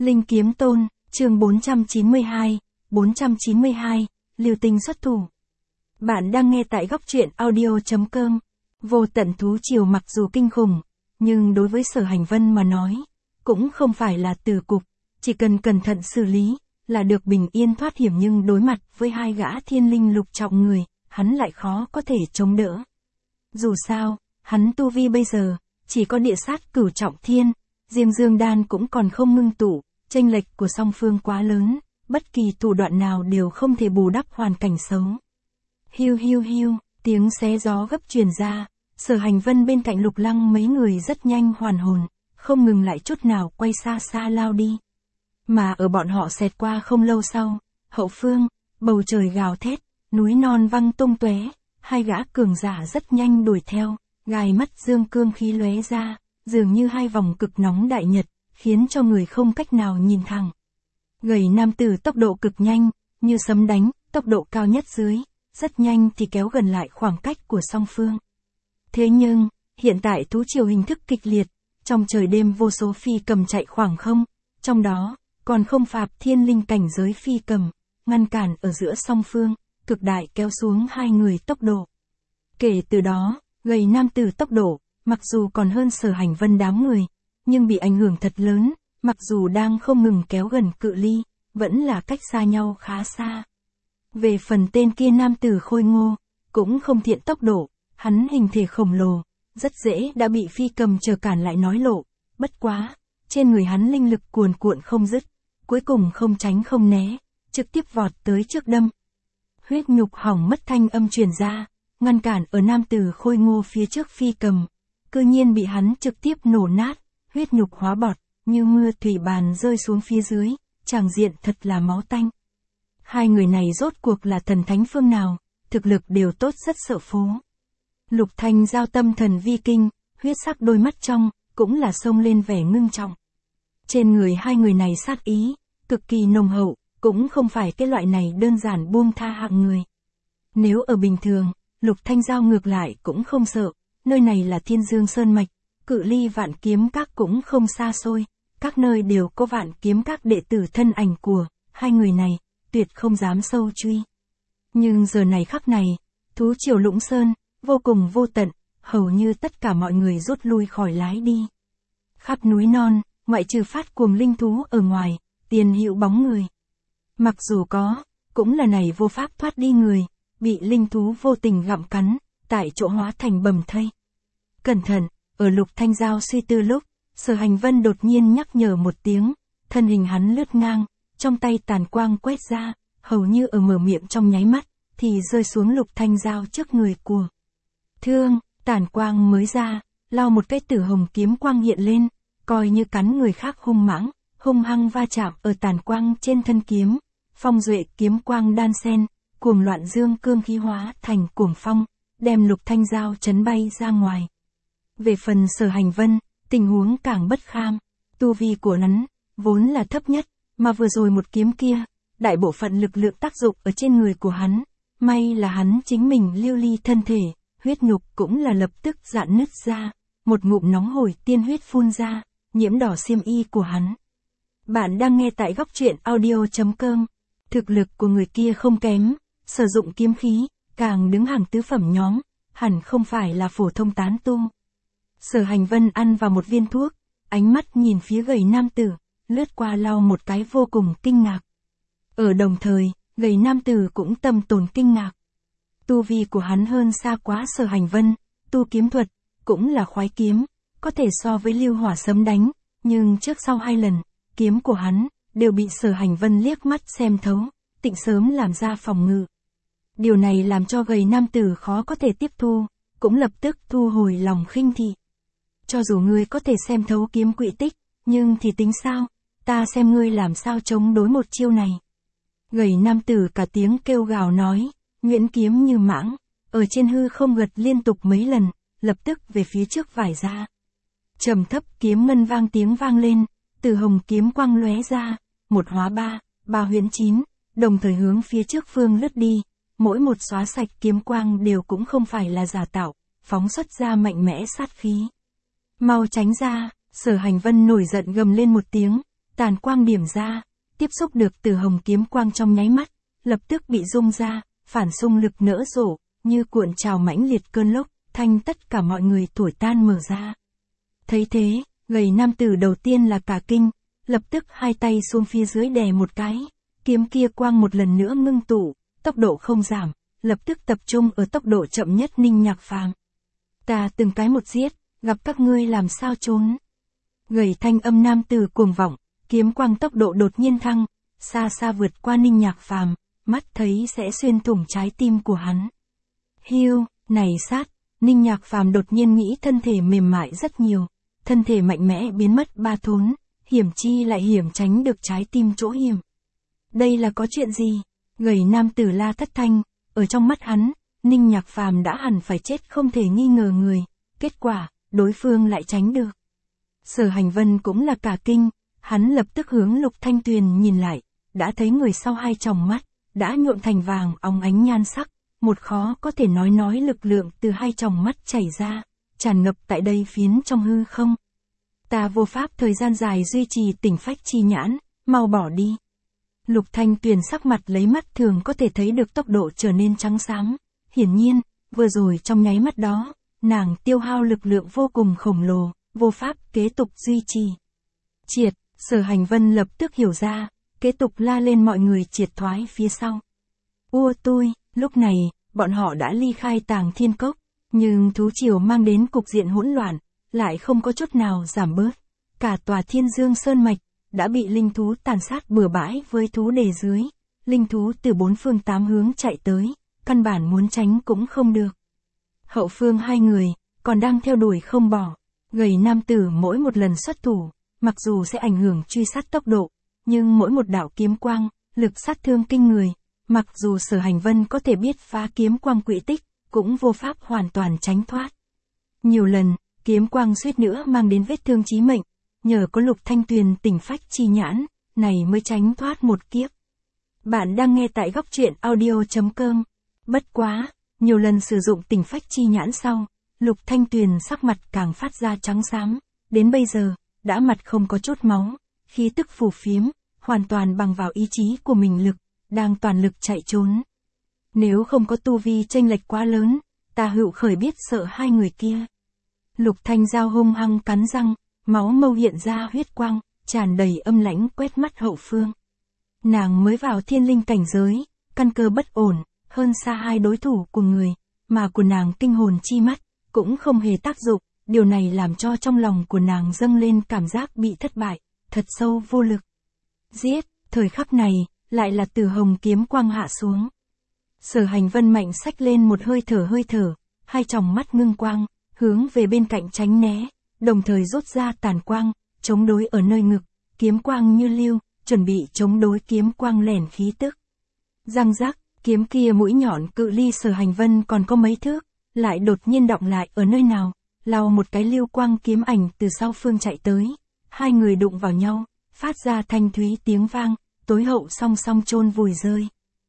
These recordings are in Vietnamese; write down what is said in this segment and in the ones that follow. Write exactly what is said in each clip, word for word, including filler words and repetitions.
Linh Kiếm Tôn, chương bốn trăm chín mươi hai, bốn trăm chín mươi hai, Lưu Tinh xuất thủ. Bạn đang nghe tại góc truyện audio chấm com. Vô tận thú triều mặc dù kinh khủng, nhưng đối với Sở Hành Vân mà nói, cũng không phải là từ cục, chỉ cần cẩn thận xử lý, là được bình yên thoát hiểm, nhưng đối mặt với hai gã thiên linh lục trọng người, hắn lại khó có thể chống đỡ. Dù sao, hắn tu vi bây giờ, chỉ có địa sát cửu trọng thiên, Diêm Dương Đan cũng còn không ngưng tụ, chênh lệch của song phương quá lớn, bất kỳ thủ đoạn nào đều không thể bù đắp hoàn cảnh xấu. Hiu hiu hiu, tiếng xé gió gấp truyền ra, Sở Hành Vân bên cạnh Lục Lăng mấy người rất nhanh hoàn hồn, không ngừng lại chút nào quay xa xa lao đi. Mà ở bọn họ xẹt qua không lâu sau, hậu phương, bầu trời gào thét, núi non văng tung tóe, hai gã cường giả rất nhanh đuổi theo, gai mắt dương cương khí lóe ra, dường như hai vòng cực nóng đại nhật, khiến cho người không cách nào nhìn thẳng. Gầy nam tử tốc độ cực nhanh, như sấm đánh, tốc độ cao nhất dưới, rất nhanh thì kéo gần lại khoảng cách của song phương. Thế nhưng, hiện tại thú triều hình thức kịch liệt, trong trời đêm vô số phi cầm chạy khoảng không, trong đó, còn không phạt thiên linh cảnh giới phi cầm, ngăn cản ở giữa song phương, cực đại kéo xuống hai người tốc độ. Kể từ đó, gầy nam tử tốc độ, mặc dù còn hơn Sở Hành Vân đám người, nhưng bị ảnh hưởng thật lớn, mặc dù đang không ngừng kéo gần cự ly, vẫn là cách xa nhau khá xa. Về phần tên kia nam tử khôi ngô, cũng không thiện tốc độ, hắn hình thể khổng lồ, rất dễ đã bị phi cầm chờ cản lại nói lộ, bất quá, trên người hắn linh lực cuồn cuộn không dứt, cuối cùng không tránh không né, trực tiếp vọt tới trước đâm. Huyết nhục hỏng mất thanh âm truyền ra, ngăn cản ở nam tử khôi ngô phía trước phi cầm, cư nhiên bị hắn trực tiếp nổ nát, huyết nhục hóa bọt, như mưa thủy bàn rơi xuống phía dưới, tràng diện thật là máu tanh. Hai người này rốt cuộc là thần thánh phương nào, thực lực đều tốt rất sợ phố. Lục Thanh Giao tâm thần vi kinh, huyết sắc đôi mắt trong, cũng là xông lên vẻ ngưng trọng. Trên người hai người này sát ý, cực kỳ nồng hậu, cũng không phải cái loại này đơn giản buông tha hạng người. Nếu ở bình thường, Lục Thanh Giao ngược lại cũng không sợ, nơi này là Thiên Dương Sơn Mạch, cự ly Vạn Kiếm Các cũng không xa xôi, các nơi đều có Vạn Kiếm Các đệ tử thân ảnh của hai người này, tuyệt không dám sâu truy. Nhưng giờ này khắc này, thú triều Lũng Sơn, vô cùng vô tận, hầu như tất cả mọi người rút lui khỏi lái đi. Khắp núi non, ngoại trừ phát cuồng linh thú ở ngoài, tiền hữu bóng người. Mặc dù có, cũng là này vô pháp thoát đi người, bị linh thú vô tình gặm cắn, tại chỗ hóa thành bầm thây. Cẩn thận, ở Lục Thanh Giao suy tư lúc, Sở Hành Vân đột nhiên nhắc nhở một tiếng, thân hình hắn lướt ngang, trong tay tàn quang quét ra, hầu như ở mở miệng trong nháy mắt, thì rơi xuống Lục Thanh Giao trước người của. Thương, tàn quang mới ra, lao một cái tử hồng kiếm quang hiện lên, coi như cắn người khác hung mãng, hung hăng va chạm ở tàn quang trên thân kiếm, phong duệ kiếm quang đan sen, cuồng loạn dương cương khí hóa thành cuồng phong, đem Lục Thanh Giao chấn bay ra ngoài. Về phần Sở Hành Vân, tình huống càng bất kham, tu vi của hắn vốn là thấp nhất, mà vừa rồi một kiếm kia, đại bộ phận lực lượng tác dụng ở trên người của hắn, may là hắn chính mình lưu ly thân thể, huyết nhục cũng là lập tức rạn nứt ra, một ngụm nóng hổi tiên huyết phun ra, nhiễm đỏ xiêm y của hắn. Bạn đang nghe tại góc truyện audio chấm com. Thực lực của người kia không kém, sử dụng kiếm khí, càng đứng hàng tứ phẩm nhóm, hẳn không phải là phổ thông tán tu. Sở Hành Vân ăn vào một viên thuốc, ánh mắt nhìn phía gầy nam tử, lướt qua lau một cái vô cùng kinh ngạc. Ở đồng thời, gầy nam tử cũng tâm tồn kinh ngạc. Tu vi của hắn hơn xa quá Sở Hành Vân, tu kiếm thuật, cũng là khoái kiếm, có thể so với lưu hỏa sấm đánh, nhưng trước sau hai lần, kiếm của hắn, đều bị Sở Hành Vân liếc mắt xem thấu, tịnh sớm làm ra phòng ngự. Điều này làm cho gầy nam tử khó có thể tiếp thu, cũng lập tức thu hồi lòng khinh thị. Cho dù ngươi có thể xem thấu kiếm quỹ tích, nhưng thì tính sao, ta xem ngươi làm sao chống đối một chiêu này. Gầy nam tử cả tiếng kêu gào nói, nhuyễn kiếm như mãng, ở trên hư không gật liên tục mấy lần, lập tức về phía trước vải ra. Trầm thấp kiếm ngân vang tiếng vang lên, từ hồng kiếm quang lóe ra, một hóa ba, ba huyễn chín, đồng thời hướng phía trước phương lướt đi, mỗi một xóa sạch kiếm quang đều cũng không phải là giả tạo, phóng xuất ra mạnh mẽ sát khí. Mau tránh ra, Sở Hành Vân nổi giận gầm lên một tiếng, tàn quang điểm ra, tiếp xúc được từ hồng kiếm quang trong nháy mắt, lập tức bị rung ra, phản xung lực nỡ rổ, như cuộn trào mãnh liệt cơn lốc, thanh tất cả mọi người thổi tan mở ra. Thấy thế, gầy nam tử đầu tiên là cả kinh, lập tức hai tay xuống phía dưới đè một cái, kiếm kia quang một lần nữa ngưng tụ, tốc độ không giảm, lập tức tập trung ở tốc độ chậm nhất Ninh Nhạc Phàm. Ta từng cái một giết, gặp các ngươi làm sao trốn. Gầy thanh âm nam tử cuồng vọng, kiếm quang tốc độ đột nhiên thăng, xa xa vượt qua Ninh Nhạc Phàm, mắt thấy sẽ xuyên thủng trái tim của hắn. Hiu, này sát, Ninh Nhạc Phàm đột nhiên nghĩ thân thể mềm mại rất nhiều, thân thể mạnh mẽ biến mất ba thốn, hiểm chi lại hiểm tránh được trái tim chỗ hiểm. Đây là có chuyện gì? Gầy nam tử la thất thanh, ở trong mắt hắn, Ninh Nhạc Phàm đã hẳn phải chết không thể nghi ngờ người, kết quả, đối phương lại tránh được. Sở Hành Vân cũng là cả kinh, hắn lập tức hướng Lục Thanh Tuyền nhìn lại, đã thấy người sau hai tròng mắt, đã nhuộm thành vàng óng ánh nhan sắc, một khó có thể nói nói lực lượng từ hai tròng mắt chảy ra, tràn ngập tại đây phiến trong hư không. Ta vô pháp thời gian dài duy trì tỉnh phách chi nhãn, mau bỏ đi. Lục Thanh Tuyền sắc mặt lấy mắt thường có thể thấy được tốc độ trở nên trắng xám, hiển nhiên, vừa rồi trong nháy mắt đó, nàng tiêu hao lực lượng vô cùng khổng lồ, vô pháp kế tục duy trì. Triệt, Sở Hành Vân lập tức hiểu ra, kế tục la lên mọi người triệt thoái phía sau. Ua tôi, lúc này, bọn họ đã ly khai Tàng Thiên Cốc, nhưng thú triều mang đến cục diện hỗn loạn, lại không có chút nào giảm bớt. Cả tòa Thiên Dương Sơn Mạch, đã bị linh thú tàn sát bừa bãi với thú đề dưới, linh thú từ bốn phương tám hướng chạy tới, căn bản muốn tránh cũng không được. Hậu phương hai người, còn đang theo đuổi không bỏ, gầy nam tử mỗi một lần xuất thủ, mặc dù sẽ ảnh hưởng truy sát tốc độ, nhưng mỗi một đạo kiếm quang, lực sát thương kinh người, mặc dù Sở Hành Vân có thể biết phá kiếm quang quỹ tích, cũng vô pháp hoàn toàn tránh thoát. Nhiều lần, kiếm quang suýt nữa mang đến vết thương chí mệnh, nhờ có Lục Thanh Tuyền tỉnh phách chi nhãn, này mới tránh thoát một kiếp. Bạn đang nghe tại góc truyện audio chấm com. Bất quá, nhiều lần sử dụng tỉnh phách chi nhãn sau, Lục Thanh Tuyền sắc mặt càng phát ra trắng xám, đến bây giờ, đã mặt không có chút máu, khí tức phù phiếm, hoàn toàn bằng vào ý chí của mình lực, đang toàn lực chạy trốn. Nếu không có tu vi chênh lệch quá lớn, ta hữu khởi biết sợ hai người kia. Lục Thanh Giao hung hăng cắn răng, máu mâu hiện ra huyết quang, tràn đầy âm lãnh quét mắt hậu phương. Nàng mới vào thiên linh cảnh giới, căn cơ bất ổn, hơn xa hai đối thủ của người, mà của nàng kinh hồn chi mắt, cũng không hề tác dụng, điều này làm cho trong lòng của nàng dâng lên cảm giác bị thất bại, thật sâu vô lực. Giết, thời khắc này, lại là từ hồng kiếm quang hạ xuống. Sở Hành Vân mạnh xách lên một hơi thở hơi thở, hai tròng mắt ngưng quang, hướng về bên cạnh tránh né, đồng thời rút ra tàn quang, chống đối ở nơi ngực, kiếm quang như lưu, chuẩn bị chống đối kiếm quang lẻn khí tức. Răng rắc, kiếm kia mũi nhọn cự ly Sở Hành Vân còn có mấy thước, lại đột nhiên đọng lại ở nơi nào, lao một cái lưu quang kiếm ảnh từ sau phương chạy tới, hai người đụng vào nhau, phát ra thanh thúy tiếng vang, tối hậu song song chôn vùi rơi.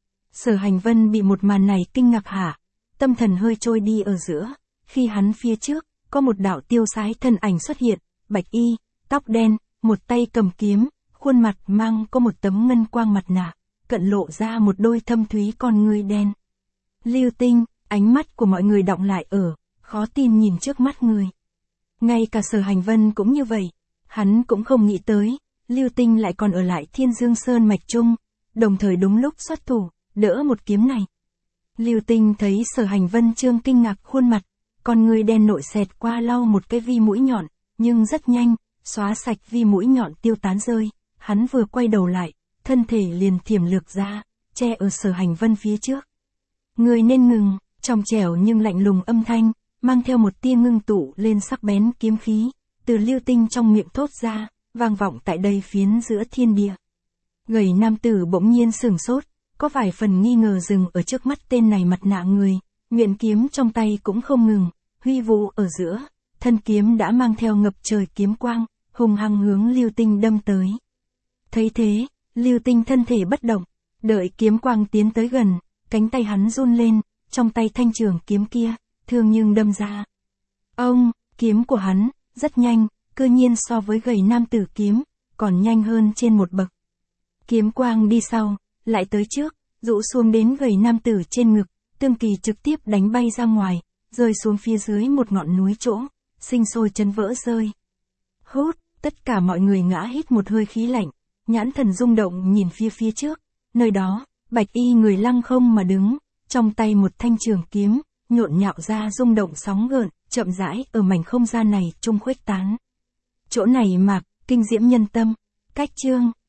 Sở Hành Vân bị một màn này kinh ngạc hả, tâm thần hơi trôi đi ở giữa, khi hắn phía trước, có một đạo tiêu sái thân ảnh xuất hiện, bạch y, tóc đen, một tay cầm kiếm, khuôn mặt mang có một tấm ngân quang mặt nạ, cận lộ ra một đôi thâm thúy con ngươi đen. Lưu Tinh, ánh mắt của mọi người đọng lại ở, khó tin nhìn trước mắt người. Ngay cả Sở Hành Vân cũng như vậy, hắn cũng không nghĩ tới, Lưu Tinh lại còn ở lại Thiên Dương Sơn Mạch Trung, đồng thời đúng lúc xuất thủ, đỡ một kiếm này. Lưu Tinh thấy Sở Hành Vân trương kinh ngạc khuôn mặt, con người đen nội xẹt qua lau một cái vi mũi nhọn, nhưng rất nhanh, xóa sạch vi mũi nhọn tiêu tán rơi, hắn vừa quay đầu lại, thân thể liền thiểm lược ra, che ở Sở Hành Vân phía trước. Người nên ngừng, trong trẻo nhưng lạnh lùng âm thanh, mang theo một tia ngưng tụ lên sắc bén kiếm khí, từ Lưu Tinh trong miệng thốt ra, vang vọng tại đây phiến giữa thiên địa. Gầy nam tử bỗng nhiên sửng sốt, có vài phần nghi ngờ dừng ở trước mắt tên này mặt nạ người, nguyện kiếm trong tay cũng không ngừng, huy vũ ở giữa, thân kiếm đã mang theo ngập trời kiếm quang, hùng hăng hướng Lưu Tinh đâm tới. Thấy thế, Lưu Tinh thân thể bất động, đợi kiếm quang tiến tới gần, cánh tay hắn run lên, trong tay thanh trường kiếm kia, thương nhưng đâm ra. Ông, kiếm của hắn, rất nhanh, cơ nhiên so với gầy nam tử kiếm, còn nhanh hơn trên một bậc. Kiếm quang đi sau, lại tới trước, rũ xuống đến gầy nam tử trên ngực, Tương Kỳ trực tiếp đánh bay ra ngoài, rơi xuống phía dưới một ngọn núi chỗ, sinh sôi chân vỡ rơi. Hút, tất cả mọi người ngã hít một hơi khí lạnh, nhãn thần rung động nhìn phía phía trước, nơi đó, bạch y người lăng không mà đứng, trong tay một thanh trường kiếm, nhộn nhạo ra rung động sóng gợn, chậm rãi ở mảnh không gian này trung khuếch tán. Chỗ này mạc, kinh diễm nhân tâm, cách chương.